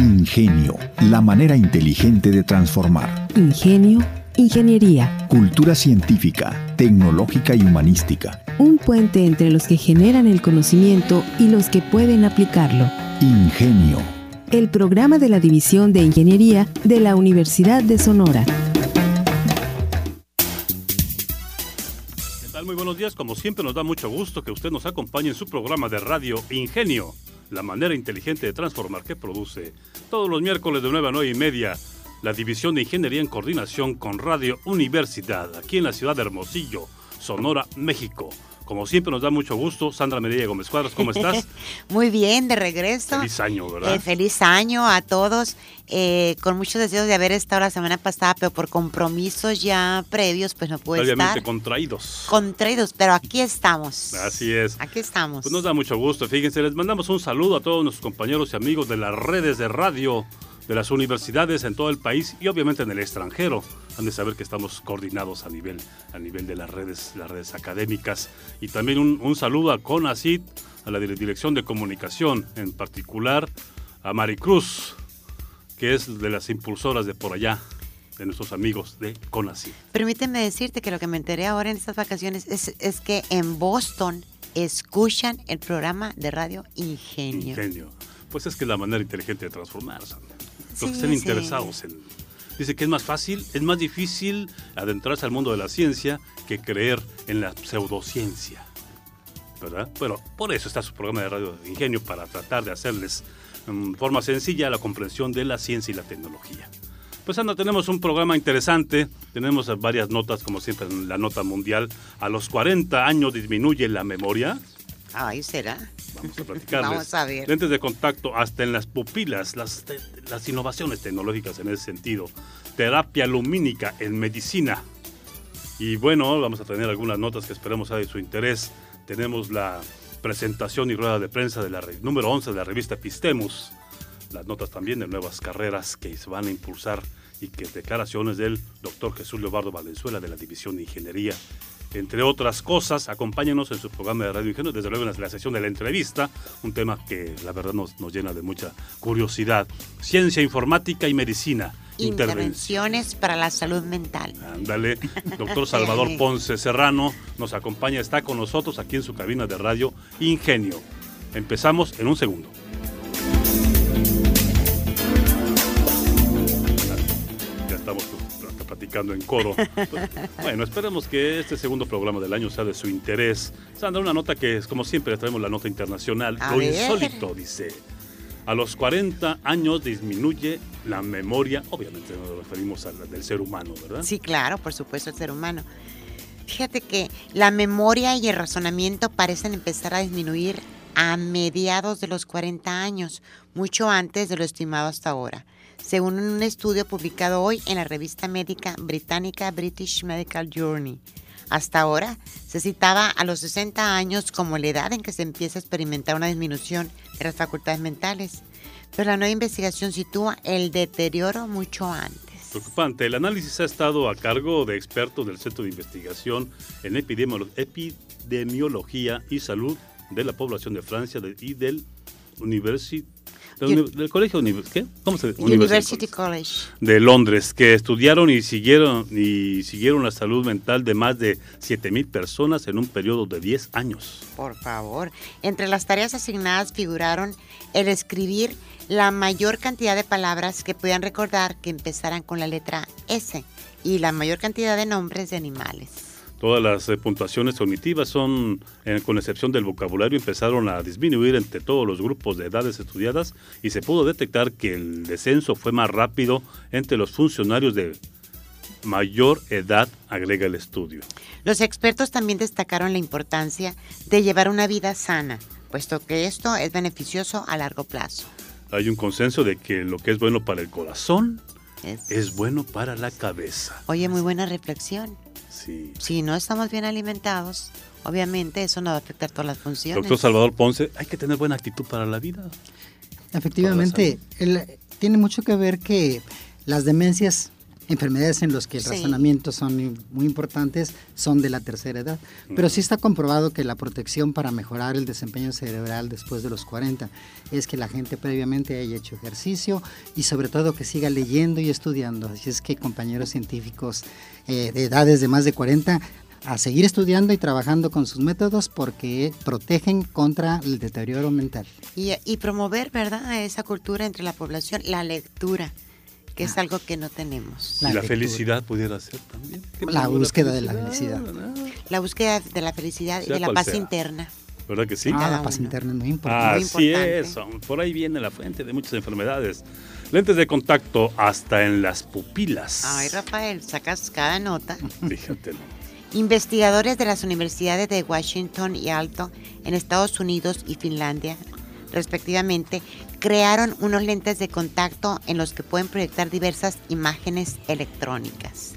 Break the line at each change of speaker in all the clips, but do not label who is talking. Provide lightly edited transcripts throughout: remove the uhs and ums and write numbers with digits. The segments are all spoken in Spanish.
Ingenio, la manera inteligente de transformar.
Ingenio, ingeniería.
Cultura científica, tecnológica y humanística.
Un puente entre los que generan el conocimiento y los que pueden aplicarlo.
Ingenio.
El programa de la División de Ingeniería de la Universidad de Sonora.
¿Qué tal? Muy buenos días. Como siempre, nos da mucho gusto que usted nos acompañe en su programa de radio Ingenio, la manera inteligente de transformar, que produce todos los miércoles de 9 a 9 y media la División de Ingeniería en coordinación con Radio Universidad, aquí en la ciudad de Hermosillo, Sonora, México. Como siempre, nos da mucho gusto. Sandra Medella Gómez Cuadras, ¿cómo estás?
Muy bien, de regreso.
Feliz año, ¿verdad?
Feliz año a todos. Con muchos deseos de haber estado la semana pasada, pero por compromisos ya previos, pues no pude
Obviamente
estar.
contraídos,
pero aquí estamos.
Así es.
Aquí estamos.
Pues nos da mucho gusto. Fíjense, les mandamos un saludo a todos nuestros compañeros y amigos de las redes de radio de las universidades en todo el país y obviamente en el extranjero. Han de saber que estamos coordinados a nivel de las redes académicas. Y también un saludo a CONACYT, a la Dirección de Comunicación, en particular a Maricruz, que es de las impulsoras de por allá, de nuestros amigos de CONACYT.
Permíteme decirte que lo que me enteré ahora en estas vacaciones es que en Boston escuchan el programa de radio Ingenio.
Pues es que es la manera inteligente de transformar, Sandra. Los que
Sí,
estén interesados en... Dice que es más difícil adentrarse al mundo de la ciencia que creer en la pseudociencia, ¿verdad? Pero por eso está su programa de radio de Ingenio, para tratar de hacerles en forma sencilla la comprensión de la ciencia y la tecnología. Pues Sandra, tenemos un programa interesante, tenemos varias notas, como siempre en la nota mundial. A los 40 años disminuye la memoria.
Ay, ¿será?
Vamos a platicarles.
Vamos a ver.
Lentes de contacto hasta en las pupilas, las innovaciones tecnológicas en ese sentido. Terapia lumínica en medicina. Y bueno, vamos a tener algunas notas que esperemos sea de su interés. Tenemos la presentación y rueda de prensa de la número 11 de la revista Epistemus. Las notas también de nuevas carreras que se van a impulsar y que declaraciones del doctor Jesús Leobardo Valenzuela de la División de Ingeniería. Entre otras cosas, acompáñenos en su programa de Radio Ingenio, desde luego en la sección de la entrevista, un tema que la verdad nos llena de mucha curiosidad. Ciencia, informática y medicina.
Intervenciones para la salud mental.
Ándale, doctor Salvador Ponce Serrano nos acompaña, está con nosotros aquí en su cabina de Radio Ingenio. Empezamos en un segundo. Ya estamos platicando en coro. Bueno, esperemos que este segundo programa del año sea de su interés. Sandra, una nota que es, como siempre, traemos la nota internacional. Lo insólito, dice. A los 40 años disminuye la memoria. Obviamente nos referimos a la del ser humano, ¿verdad?
Sí, claro, por supuesto, el ser humano. Fíjate que la memoria y el razonamiento parecen empezar a disminuir a mediados de los 40 años, mucho antes de lo estimado hasta ahora. Según un estudio publicado hoy en la revista médica británica British Medical Journal. Hasta ahora se citaba a los 60 años como la edad en que se empieza a experimentar una disminución de las facultades mentales, pero la nueva investigación sitúa el deterioro mucho antes.
Preocupante. El análisis ha estado a cargo de expertos del Centro de Investigación en Epidemiología y Salud de la Población de Francia y del del colegio, ¿qué? ¿Cómo se dice?
University College
de Londres, que estudiaron y siguieron la salud mental de más de 7,000 personas en un periodo de 10 años.
Por favor. Entre las tareas asignadas figuraron el escribir la mayor cantidad de palabras que pudieran recordar que empezaran con la letra S y la mayor cantidad de nombres de animales.
Todas las puntuaciones cognitivas con excepción del vocabulario, empezaron a disminuir entre todos los grupos de edades estudiadas y se pudo detectar que el descenso fue más rápido entre los funcionarios de mayor edad, agrega el estudio.
Los expertos también destacaron la importancia de llevar una vida sana, puesto que esto es beneficioso a largo plazo.
Hay un consenso de que lo que es bueno para el corazón es bueno para la cabeza.
Oye, muy buena reflexión.
Sí.
Si no estamos bien alimentados, obviamente eso no va a afectar todas las funciones.
Doctor Salvador Ponce, hay que tener buena actitud para la vida.
Efectivamente, tiene mucho que ver que las demencias enfermedades en las que el razonamiento son muy importantes son de la tercera edad, pero sí está comprobado que la protección para mejorar el desempeño cerebral después de los 40 es que la gente previamente haya hecho ejercicio y sobre todo que siga leyendo y estudiando. Así es que, compañeros científicos de edades de más de 40, a seguir estudiando y trabajando con sus métodos porque protegen contra el deterioro mental.
Y promover, ¿verdad?, esa cultura entre la población, la lectura, que es algo que no tenemos.
Y la felicidad pudiera ser también.
La búsqueda de la felicidad.
La búsqueda de la felicidad y
Sea
de la
cual
paz
sea.
interna.
¿Verdad que sí?
La paz interna es muy importante.
Así es, por ahí viene la fuente de muchas enfermedades. Lentes de contacto hasta en las pupilas.
Ay, Rafael, sacas cada nota.
Fíjate.
Investigadores de las universidades de Washington y Aalto en Estados Unidos y Finlandia, respectivamente, crearon unos lentes de contacto en los que pueden proyectar diversas imágenes electrónicas.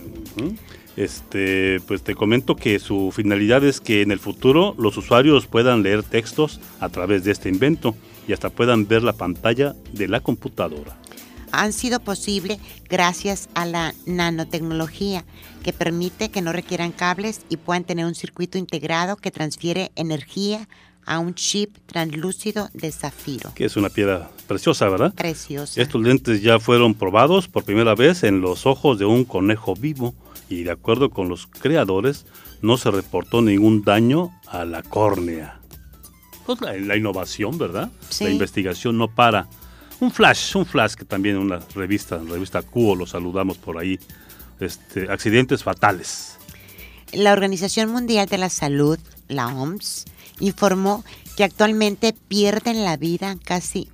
Pues te comento que su finalidad es que en el futuro los usuarios puedan leer textos a través de este invento y hasta puedan ver la pantalla de la computadora.
Han sido posible gracias a la nanotecnología, que permite que no requieran cables y puedan tener un circuito integrado que transfiere energía a un chip translúcido de zafiro.
Que es una piedra preciosa, ¿verdad?
Preciosa.
Estos lentes ya fueron probados por primera vez en los ojos de un conejo vivo y, de acuerdo con los creadores, no se reportó ningún daño a la córnea. Pues la innovación, ¿verdad?
Sí.
La investigación no para. Un flash que también en una revista Cuo, lo saludamos por ahí. Accidentes fatales.
La Organización Mundial de la Salud, la OMS, informó que actualmente pierden la vida casi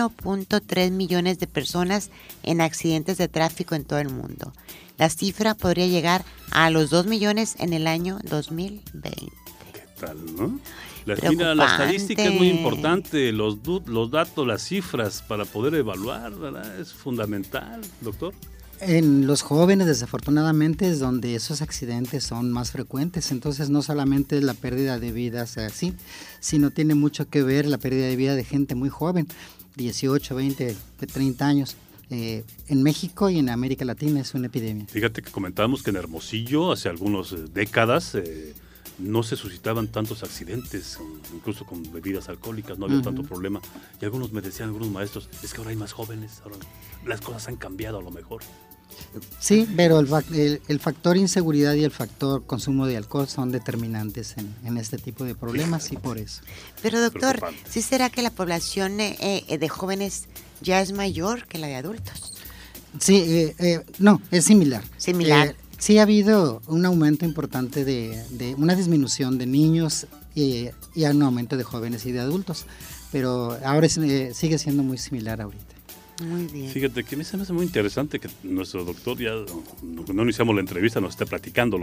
1.3 millones de personas en accidentes de tráfico en todo el mundo. La cifra podría llegar a los 2 millones en el año 2020.
¿Qué tal, no? La estadística es muy importante, los datos, las cifras para poder evaluar, ¿verdad? Es fundamental, doctor.
En los jóvenes, desafortunadamente, es donde esos accidentes son más frecuentes. Entonces, no solamente es la pérdida de vidas así, sino tiene mucho que ver la pérdida de vida de gente muy joven, 18, 20, 30 años. En México y en América Latina es una epidemia.
Fíjate que comentábamos que en Hermosillo, hace algunas décadas, no se suscitaban tantos accidentes, incluso con bebidas alcohólicas, no había tanto problema. Y algunos me decían, algunos maestros, es que ahora hay más jóvenes, ahora las cosas han cambiado a lo mejor.
Sí, pero el factor inseguridad y el factor consumo de alcohol son determinantes en este tipo de problemas y por eso.
Pero doctor, ¿sí será que la población de jóvenes ya es mayor que la de adultos?
Sí, no, es similar.
Similar.
Sí ha habido un aumento importante de una disminución de niños y un aumento de jóvenes y de adultos, pero ahora sigue siendo muy similar ahorita.
Muy bien.
Fíjate que a mí se me hace muy interesante que nuestro doctor ya, no iniciamos la entrevista, nos esté platicando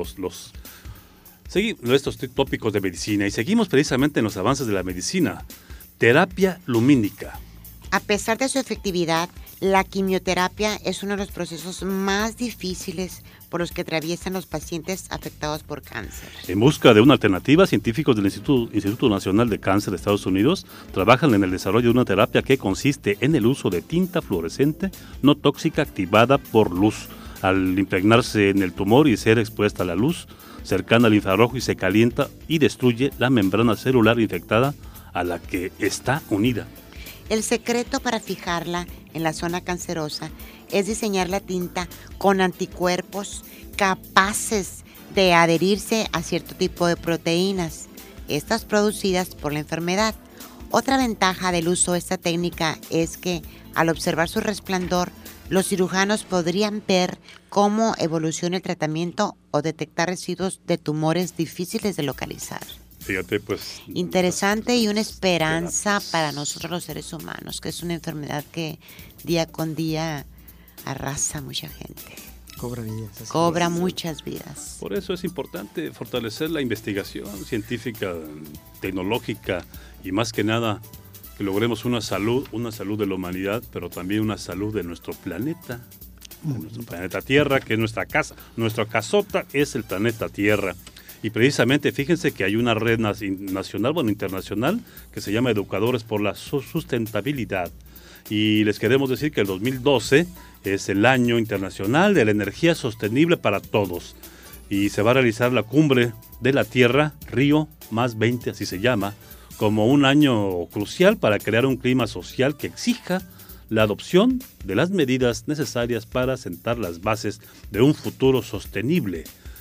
estos tópicos de medicina y seguimos precisamente en los avances de la medicina. Terapia lumínica.
A pesar de su efectividad, la quimioterapia es uno de los procesos más difíciles por los que atraviesan los pacientes afectados por cáncer.
En busca de una alternativa, científicos del Instituto Nacional de Cáncer de Estados Unidos trabajan en el desarrollo de una terapia que consiste en el uso de tinta fluorescente no tóxica activada por luz. Al impregnarse en el tumor y ser expuesta a la luz cercana al infrarrojo y se calienta y destruye la membrana celular infectada a la que está unida.
El secreto para fijarla en la zona cancerosa es diseñar la tinta con anticuerpos capaces de adherirse a cierto tipo de proteínas, estas producidas por la enfermedad. Otra ventaja del uso de esta técnica es que, al observar su resplandor, los cirujanos podrían ver cómo evoluciona el tratamiento o detectar residuos de tumores difíciles de localizar.
Fíjate, pues...
Interesante y una esperanza para nosotros los seres humanos, que es una enfermedad que día con día arrasa a mucha gente.
Cobra vidas.
Cobra muchas vidas.
Por eso es importante fortalecer la investigación científica, tecnológica y más que nada que logremos una salud de la humanidad, pero también una salud de nuestro planeta, de nuestro planeta Tierra, que es nuestra casa. Nuestra casota es el planeta Tierra. Y precisamente fíjense que hay una red nacional, internacional, que se llama Educadores por la Sustentabilidad. y les queremos decir que el 2012 es el Año Internacional de la Energía Sostenible para Todos y se va a realizar la Cumbre de la Tierra Río +20, así se llama, como un año crucial para crear un clima social que exija la adopción de las medidas necesarias para sentar las bases de un futuro sostenible.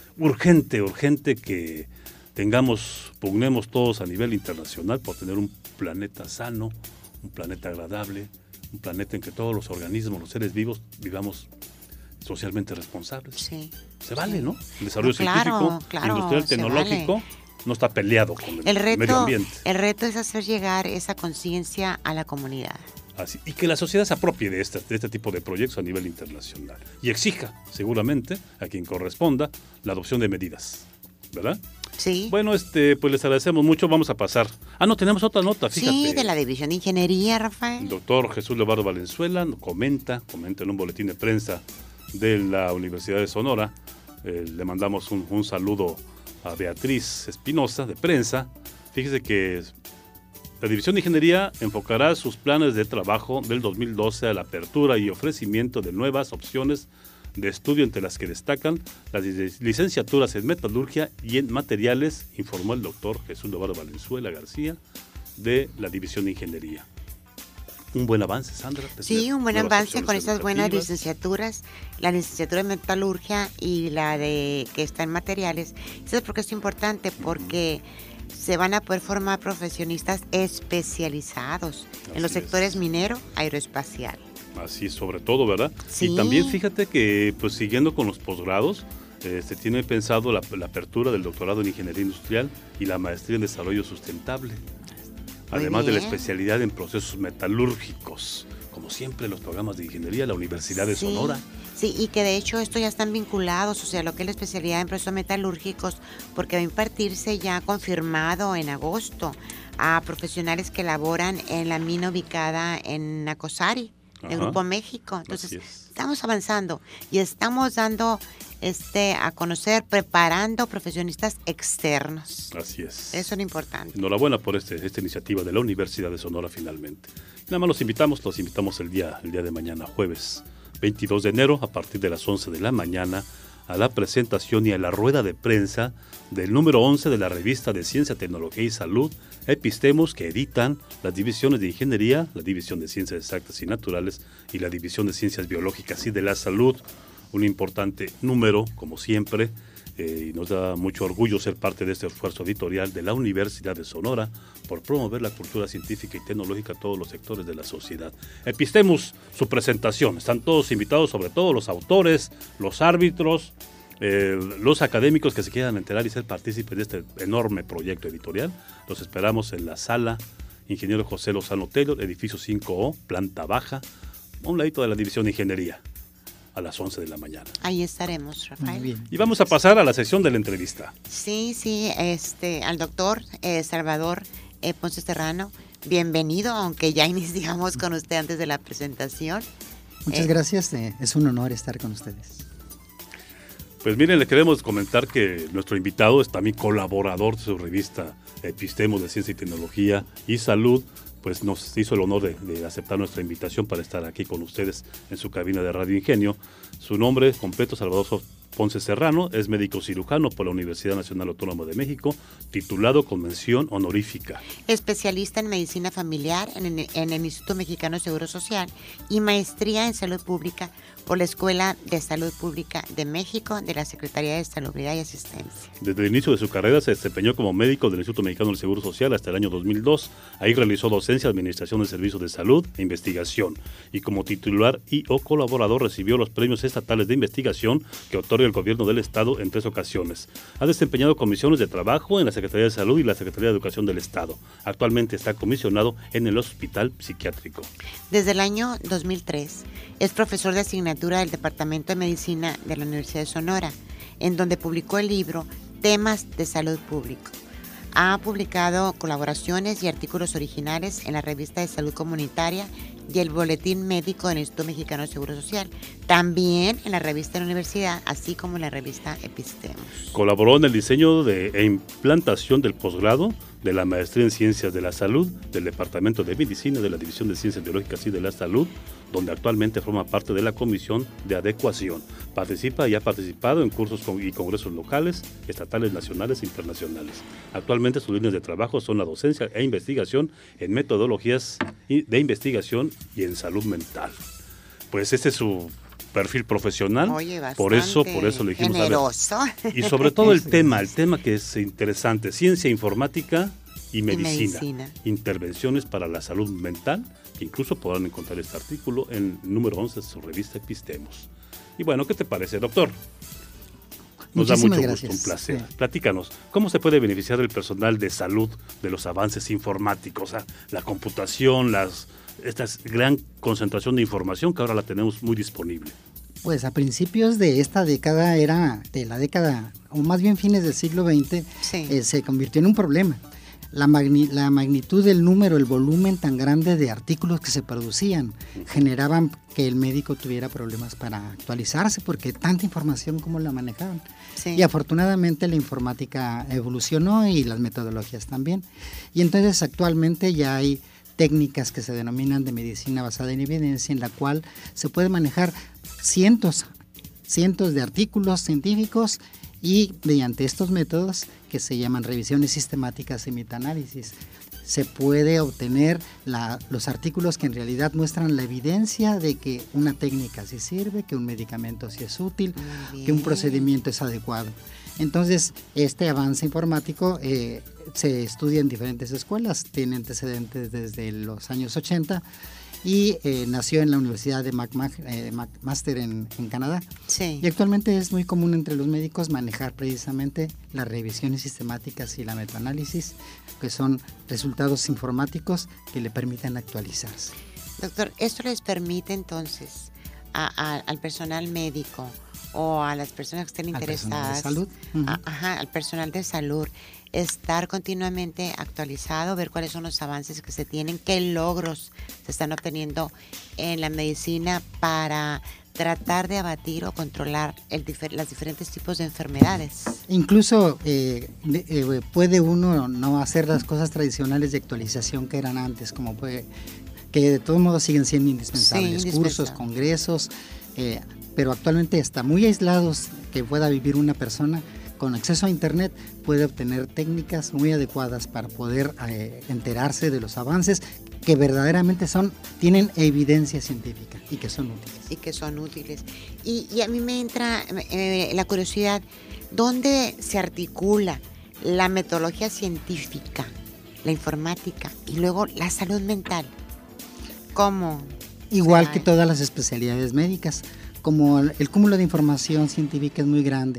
Urgente que pugnemos todos a nivel internacional por tener un planeta sano, un planeta agradable, un planeta en que todos los organismos, los seres vivos, vivamos socialmente responsables.
Sí.
Se vale, ¿no? El desarrollo científico, industrial, tecnológico, no está peleado con el medio ambiente.
El reto es hacer llegar esa conciencia a la comunidad.
Así, y que la sociedad se apropie de este tipo de proyectos a nivel internacional y exija, seguramente, a quien corresponda, la adopción de medidas, ¿verdad?
Sí.
Bueno, pues les agradecemos mucho, vamos a pasar. No, tenemos otra nota, fíjate.
Sí, de la División de Ingeniería, Rafael.
El doctor Jesús Leobardo Valenzuela comenta en un boletín de prensa de la Universidad de Sonora. Le mandamos un saludo a Beatriz Espinosa, de prensa. Fíjese que la División de Ingeniería enfocará sus planes de trabajo del 2012 a la apertura y ofrecimiento de nuevas opciones de estudio, entre las que destacan las licenciaturas en metalurgia y en materiales, informó el doctor Jesús Leobardo Valenzuela García de la División de Ingeniería. Un buen avance, Sandra.
Sí, un buen avance con estas buenas licenciaturas, la licenciatura en metalurgia y la que está en materiales. Eso es porque es importante, porque se van a poder formar profesionistas especializados en los sectores minero, aeroespacial.
Así sobre todo, ¿verdad?
Sí.
Y también fíjate que, pues siguiendo con los posgrados, se tiene pensado la apertura del doctorado en Ingeniería Industrial y la maestría en Desarrollo Sustentable. Además de la especialidad en procesos metalúrgicos, como siempre los programas de ingeniería, la Universidad de Sonora.
Sí, y que de hecho estos ya están vinculados, o sea, lo que es la especialidad en procesos metalúrgicos, porque va a impartirse ya confirmado en agosto a profesionales que laboran en la mina ubicada en Nacosari, el Grupo México. Entonces, estamos avanzando y estamos dando a conocer, preparando profesionistas externos.
Así es.
Eso es lo importante.
Enhorabuena por esta iniciativa de la Universidad de Sonora finalmente. Nada más los invitamos el día de mañana, jueves 22 de enero, a partir de las 11 de la mañana, a la presentación y a la rueda de prensa del número 11 de la revista de Ciencia, Tecnología y Salud, Epistemos, que editan las divisiones de Ingeniería, la División de Ciencias Exactas y Naturales y la División de Ciencias Biológicas y de la Salud. Un importante número, como siempre, y nos da mucho orgullo ser parte de este esfuerzo editorial de la Universidad de Sonora por promover la cultura científica y tecnológica a todos los sectores de la sociedad. Epistemos, su presentación. Están todos invitados, sobre todo los autores, los árbitros, los académicos que se quieran enterar y ser partícipes de este enorme proyecto editorial. Los esperamos en la sala Ingeniero José Lozano Taylor, edificio 5O, planta baja, a un ladito de la División de Ingeniería, a las 11 de la mañana.
Ahí estaremos, Rafael.
Muy bien.
Y vamos a pasar a la sesión de la entrevista.
Sí, al doctor Salvador Ponce Serrano, bienvenido, aunque ya iniciamos con usted antes de la presentación.
Muchas gracias, es un honor estar con ustedes.
Pues miren, le queremos comentar que nuestro invitado es también colaborador de su revista Epistemos de Ciencia y Tecnología y Salud, pues nos hizo el honor de aceptar nuestra invitación para estar aquí con ustedes en su cabina de Radio Ingenio. Su nombre completo, Salvador Ponce Serrano, es médico cirujano por la Universidad Nacional Autónoma de México, titulado con mención honorífica.
Especialista en medicina familiar en el Instituto Mexicano de Seguro Social y maestría en salud pública por la Escuela de Salud Pública de México de la Secretaría de Salubridad y Asistencia.
Desde el inicio de su carrera se desempeñó como médico del Instituto Mexicano del Seguro Social hasta el año 2002. Ahí realizó docencia, administración de servicios de salud e investigación. Y como titular o colaborador recibió los premios estatales de investigación que otorga el gobierno del Estado en 3 ocasiones. Ha desempeñado comisiones de trabajo en la Secretaría de Salud y la Secretaría de Educación del Estado. Actualmente está comisionado en el Hospital Psiquiátrico.
Desde el año 2003 es profesor de asignatura del Departamento de Medicina de la Universidad de Sonora, en donde publicó el libro Temas de Salud Pública. Ha publicado colaboraciones y artículos originales en la revista de Salud Comunitaria y el Boletín Médico del Instituto Mexicano de Seguro Social, también en la revista de la universidad, así como en la revista Epistemos.
Colaboró en el diseño e implantación del posgrado de la Maestría en Ciencias de la Salud del Departamento de Medicina de la División de Ciencias Biológicas y de la Salud, donde actualmente forma parte de la Comisión de Adecuación. Participa y ha participado en cursos y congresos locales, estatales, nacionales e internacionales. Actualmente sus líneas de trabajo son la docencia e investigación en metodologías de investigación y en salud mental. Pues este es su perfil profesional.
Oye,
por eso le dijimos
generoso.
Y sobre todo el tema que es interesante, ciencia informática y medicina. Intervenciones para la salud mental, que incluso podrán encontrar este artículo en el número 11 de su revista Epistemos. Y bueno, ¿qué te parece, doctor? Nos da mucho gusto, un placer. Sí. Platícanos, ¿cómo se puede beneficiar el personal de salud de los avances informáticos? O sea, la computación, esta gran concentración de información que ahora la tenemos muy disponible.
Pues a principios de esta década, o más bien fines del siglo XX, se convirtió en un problema. La magnitud del número, el volumen tan grande de artículos que se producían generaban que el médico tuviera problemas para actualizarse porque tanta información como la manejaban. Sí. Y afortunadamente la informática evolucionó y las metodologías también. Y entonces actualmente ya hay técnicas que se denominan de medicina basada en evidencia, en la cual se puede manejar cientos de artículos científicos y mediante estos métodos que se llaman revisiones sistemáticas y metaanálisis se puede obtener los artículos que en realidad muestran la evidencia de que una técnica sí sirve, que un medicamento sí es útil, que un procedimiento es adecuado. Entonces, este avance informático se estudia en diferentes escuelas, tiene antecedentes desde los años 80 y nació en la Universidad de McMaster en Canadá. Sí. Y actualmente es muy común entre los médicos manejar precisamente las revisiones sistemáticas y la metaanálisis, que son resultados informáticos que le permiten actualizarse.
Doctor, ¿esto les permite entonces al personal médico o a las personas que estén interesadas,
al personal de salud,
al personal de salud, estar continuamente actualizado, ver cuáles son los avances que se tienen, qué logros se están obteniendo en la medicina para tratar de abatir o controlar los diferentes tipos de enfermedades?
Incluso puede uno no hacer las cosas tradicionales de actualización que eran antes, como que de todos modos siguen siendo indispensables, cursos, congresos, pero actualmente está muy aislados que pueda vivir una persona. Con acceso a internet puede obtener técnicas muy adecuadas para poder enterarse de los avances que verdaderamente tienen evidencia científica y que son útiles.
Y a mí me entra la curiosidad, ¿dónde se articula la metodología científica, la informática y luego la salud mental? ¿Cómo?
Igual que todas las especialidades médicas, como el cúmulo de información científica es muy grande.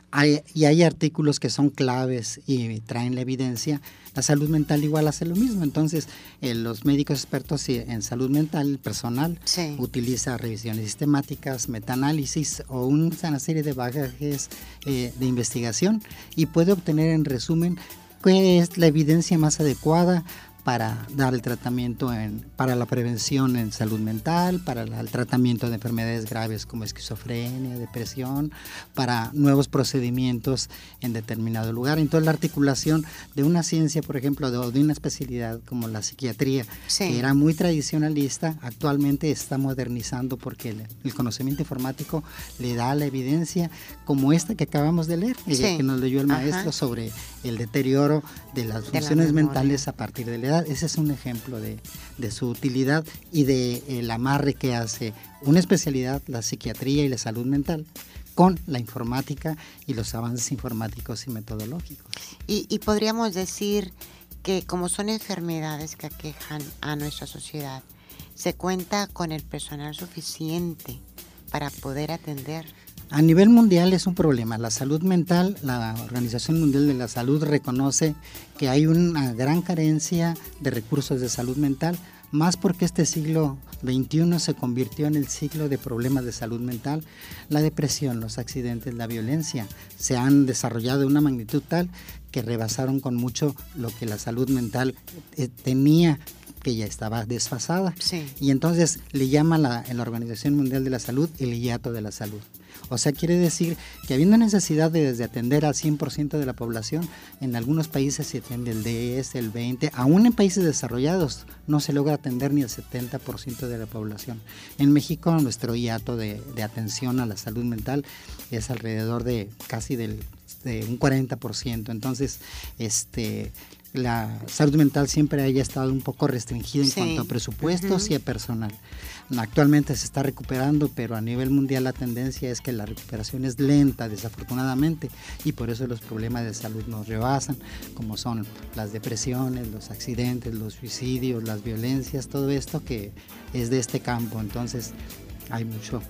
Hay artículos que son claves y traen la evidencia. La salud mental igual hace lo mismo. Entonces, los médicos expertos en salud mental, el personal, utiliza revisiones sistemáticas, metaanálisis o una serie de bagajes de investigación y puede obtener en resumen qué es la evidencia más adecuada para dar el tratamiento para la prevención en salud mental, para el tratamiento de enfermedades graves como esquizofrenia, depresión, para nuevos procedimientos en determinado lugar. Entonces la articulación de una ciencia, por ejemplo, de una especialidad como la psiquiatría, que era muy tradicionalista, actualmente está modernizando porque el conocimiento informático le da la evidencia como esta que acabamos de leer, que nos leyó el maestro sobre el deterioro de las funciones mentales a partir de la edad. Ese es un ejemplo de su utilidad y del amarre que hace una especialidad, la psiquiatría y la salud mental, con la informática y los avances informáticos y metodológicos.
Y podríamos decir que como son enfermedades que aquejan a nuestra sociedad, ¿se cuenta con el personal suficiente para poder atender?
A nivel mundial es un problema. La salud mental, la Organización Mundial de la Salud reconoce que hay una gran carencia de recursos de salud mental, más porque este siglo XXI se convirtió en el siglo de problemas de salud mental. La depresión, los accidentes, la violencia se han desarrollado de una magnitud tal que rebasaron con mucho lo que la salud mental tenía, que ya estaba desfasada. Y entonces le llama la Organización Mundial de la Salud el hiato de la salud. O sea, quiere decir que habiendo necesidad de atender al 100% de la población, en algunos países se atiende el 10, el 20, aún en países desarrollados no se logra atender ni el 70% de la población. En México nuestro hiato de atención a la salud mental es alrededor de casi de un 40%. Entonces, la salud mental siempre haya estado un poco restringida en cuanto a presupuestos y a personal. Actualmente se está recuperando, pero a nivel mundial la tendencia es que la recuperación es lenta, desafortunadamente, y por eso los problemas de salud nos rebasan, como son las depresiones, los accidentes, los suicidios, las violencias, todo esto que es de este campo. Entonces hay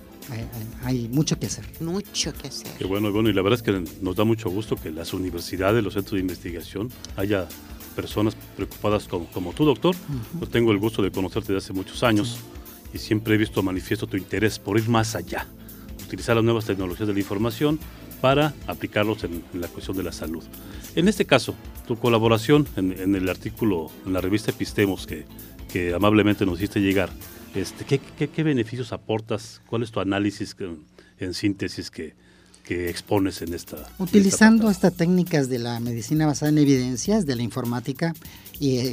mucho que hacer.
Mucho que hacer.
Qué bueno, y la verdad es que nos da mucho gusto que las universidades, los centros de investigación, haya personas preocupadas como tú, doctor. Yo tengo el gusto de conocerte desde hace muchos años y siempre he visto manifiesto tu interés por ir más allá, utilizar las nuevas tecnologías de la información para aplicarlos en la cuestión de la salud. En este caso, tu colaboración en el artículo, en la revista Epistemos que amablemente nos hiciste llegar, ¿qué beneficios aportas? ¿Cuál es tu análisis en síntesis que expones en esta?
Utilizando estas técnicas de la medicina basada en evidencias, de la informática, y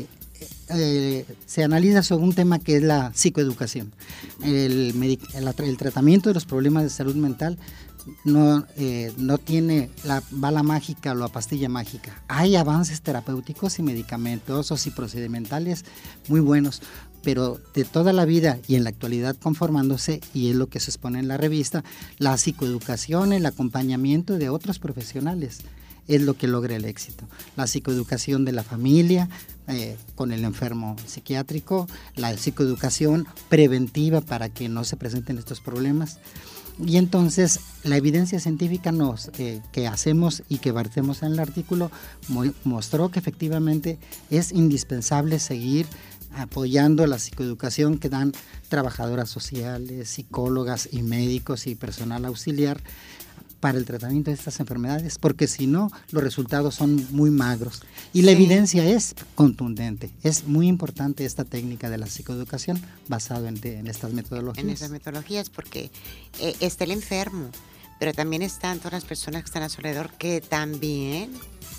se analiza sobre un tema que es la psicoeducación. El tratamiento de los problemas de salud mental no tiene la bala mágica o la pastilla mágica. Hay avances terapéuticos y medicamentosos y procedimentales muy buenos, pero de toda la vida y en la actualidad conformándose, y es lo que se expone en la revista, la psicoeducación, el acompañamiento de otros profesionales es lo que logra el éxito. La psicoeducación de la familia con el enfermo psiquiátrico, la psicoeducación preventiva para que no se presenten estos problemas. Y entonces la evidencia científica que hacemos y que vertemos en el artículo mostró que efectivamente es indispensable seguir apoyando la psicoeducación que dan trabajadoras sociales, psicólogas y médicos y personal auxiliar para el tratamiento de estas enfermedades, porque si no, los resultados son muy magros. Y la evidencia es contundente. Es muy importante esta técnica de la psicoeducación basado en estas metodologías.
En estas metodologías, porque está el enfermo, pero también están todas las personas que están a su alrededor que también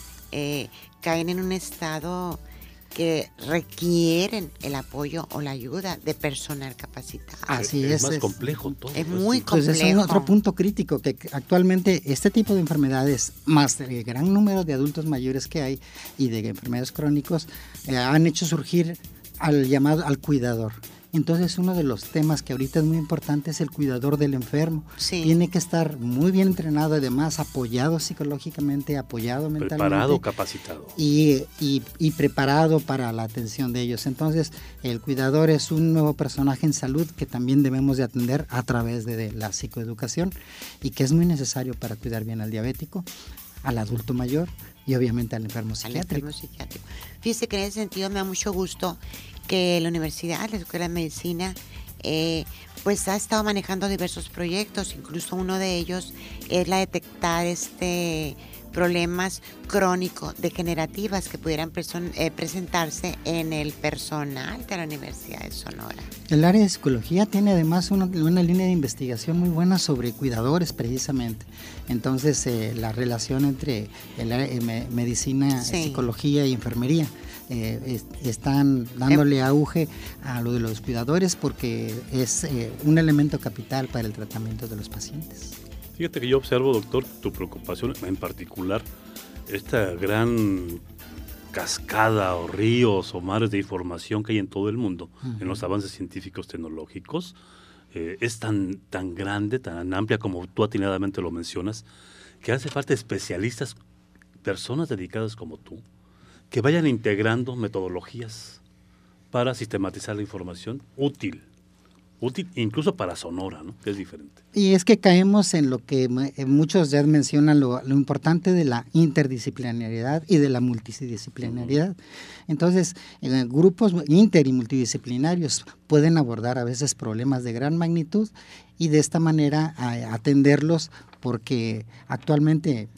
caen en un estado que requieren el apoyo o la ayuda de personal capacitado.
Así
es más complejo todo.
Es muy complejo.
Entonces es otro punto crítico, que actualmente este tipo de enfermedades, más el gran número de adultos mayores que hay y de enfermedades crónicos, han hecho surgir al cuidador. Entonces uno de los temas que ahorita es muy importante es el cuidador del enfermo. Sí. Tiene que estar muy bien entrenado, además apoyado psicológicamente, apoyado mentalmente.
Preparado, capacitado.
Y preparado para la atención de ellos. Entonces el cuidador es un nuevo personaje en salud que también debemos de atender a través de la psicoeducación, y que es muy necesario para cuidar bien al diabético, al adulto mayor y obviamente al enfermo psiquiátrico.
Fíjese que en ese sentido me da mucho gusto que la universidad, la Escuela de Medicina, pues ha estado manejando diversos proyectos. Incluso uno de ellos es la detectar problemas crónico-degenerativas que pudieran presentarse en el personal de la Universidad de Sonora.
El área de psicología tiene además una línea de investigación muy buena sobre cuidadores, precisamente. Entonces, la relación entre el área de medicina, psicología y enfermería están dándole auge a lo de los cuidadores, porque es un elemento capital para el tratamiento de los pacientes.
Fíjate que yo observo, doctor, tu preocupación en particular, esta gran cascada o ríos o mares de información que hay en todo el mundo, en los avances científicos tecnológicos, es tan grande, tan amplia como tú atinadamente lo mencionas, que hace falta especialistas, personas dedicadas como tú, que vayan integrando metodologías para sistematizar la información útil incluso para Sonora, ¿no? Que es diferente.
Y es que caemos en lo que muchos ya mencionan, lo importante de la interdisciplinariedad y de la multidisciplinariedad. Entonces, grupos inter y multidisciplinarios pueden abordar a veces problemas de gran magnitud, y de esta manera atenderlos, porque actualmente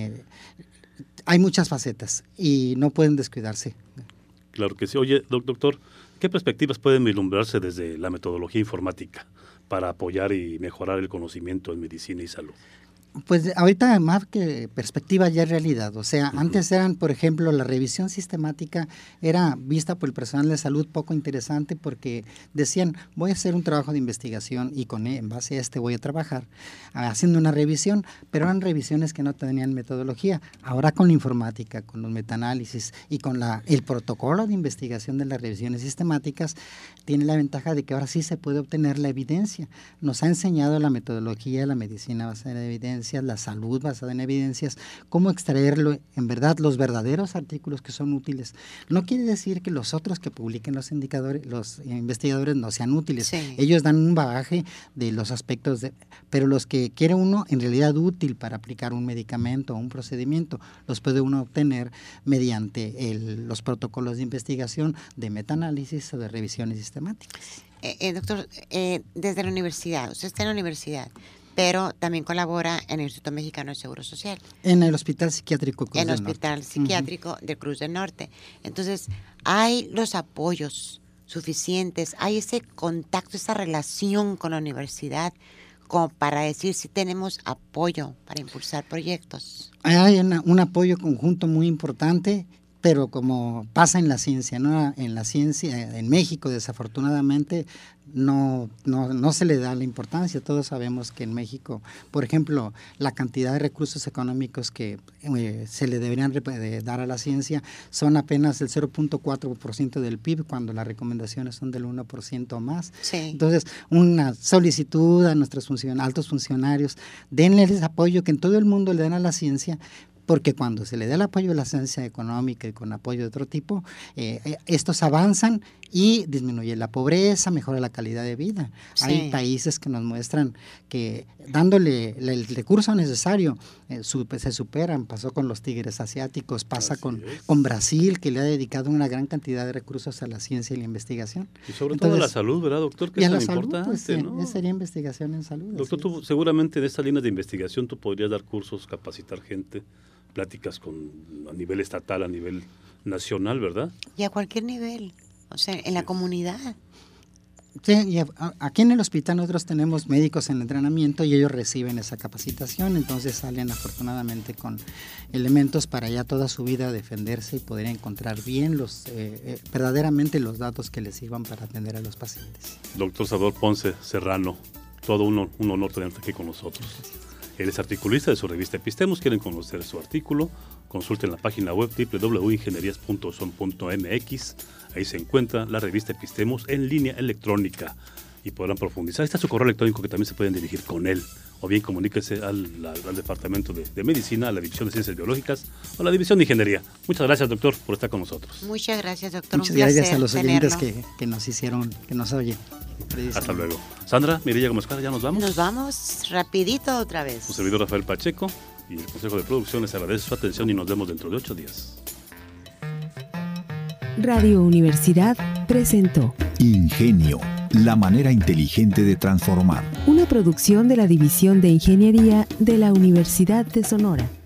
hay muchas facetas y no pueden descuidarse.
Claro que sí. Oye, doctor, ¿qué perspectivas pueden vislumbrarse desde la metodología informática para apoyar y mejorar el conocimiento en medicina y salud?
Pues ahorita más que perspectiva ya es realidad, o sea, antes eran, por ejemplo, la revisión sistemática era vista por el personal de salud poco interesante porque decían, voy a hacer un trabajo de investigación y en base a este voy a trabajar haciendo una revisión, pero eran revisiones que no tenían metodología. Ahora con la informática, con los metaanálisis y con el protocolo de investigación de las revisiones sistemáticas, tiene la ventaja de que ahora sí se puede obtener la evidencia. Nos ha enseñado la metodología de la medicina basada en evidencia, la salud basada en evidencias, cómo extraerlo en verdad, los verdaderos artículos que son útiles. No quiere decir que los otros que publiquen los investigadores no sean útiles. Sí. Ellos dan un bagaje de los aspectos, pero los que quiere uno en realidad útil para aplicar un medicamento o un procedimiento, los puede uno obtener mediante los protocolos de investigación, de metaanálisis o de revisiones sistemáticas.
Doctor, desde la universidad, usted está en la universidad, pero también colabora en el Instituto Mexicano de Seguro Social.
En el Hospital Psiquiátrico Cruz del Norte.
En el Hospital Psiquiátrico de Cruz del Norte. Entonces, hay los apoyos suficientes, hay ese contacto, esa relación con la universidad, como para decir si tenemos apoyo para impulsar proyectos.
Hay un apoyo conjunto muy importante, pero como pasa en la ciencia, ¿no? En la ciencia, en México desafortunadamente no se le da la importancia. Todos sabemos que en México, por ejemplo, la cantidad de recursos económicos que se le deberían dar a la ciencia son apenas el 0.4% del PIB, cuando las recomendaciones son del 1% o más. Sí. Entonces, una solicitud a nuestros altos funcionarios, denle ese apoyo que en todo el mundo le dan a la ciencia, porque cuando se le da el apoyo a la ciencia económica y con apoyo de otro tipo, estos avanzan y disminuye la pobreza, mejora la calidad de vida. Sí. Hay países que nos muestran que dándole el recurso necesario se superan. Pasó con los tigres asiáticos, pasa con Brasil, que le ha dedicado una gran cantidad de recursos a la ciencia y la investigación.
Y sobre todo a la salud, ¿verdad, doctor? Que es tan importante,
pues,
¿no?
Sería investigación en salud.
Doctor, tú seguramente en esta línea de investigación tú podrías dar cursos, capacitar gente, pláticas a nivel estatal, a nivel nacional, ¿verdad?
Y a cualquier nivel, o sea, en la comunidad.
Sí, y aquí en el hospital nosotros tenemos médicos en entrenamiento y ellos reciben esa capacitación, entonces salen afortunadamente con elementos para ya toda su vida defenderse y poder encontrar bien verdaderamente los datos que les sirvan para atender a los pacientes.
Doctor Salvador Ponce Serrano, todo un honor tenerte aquí con nosotros. Él es articulista de su revista Epistemos. Quieren conocer su artículo, consulten la página web www.ingenierías.son.mx. Ahí se encuentra la revista Epistemos en línea electrónica y podrán profundizar. Ahí está su correo electrónico que también se pueden dirigir con él, o bien comuníquese al Departamento de Medicina, a la División de Ciencias Biológicas o a la División de Ingeniería. Muchas gracias, doctor, por estar con nosotros.
Muchas gracias, doctor.
Muchas gracias a los oyentes que nos oyen.
Hasta luego. Sandra, Mireya Gómez Cara, ¿ya nos vamos?
Nos vamos rapidito otra vez.
Su servidor Rafael Pacheco y el Consejo de Producción les agradece su atención y nos vemos dentro de 8 días.
Radio Universidad presentó
Ingenio, la manera inteligente de transformar.
Una producción de la División de Ingeniería de la Universidad de Sonora.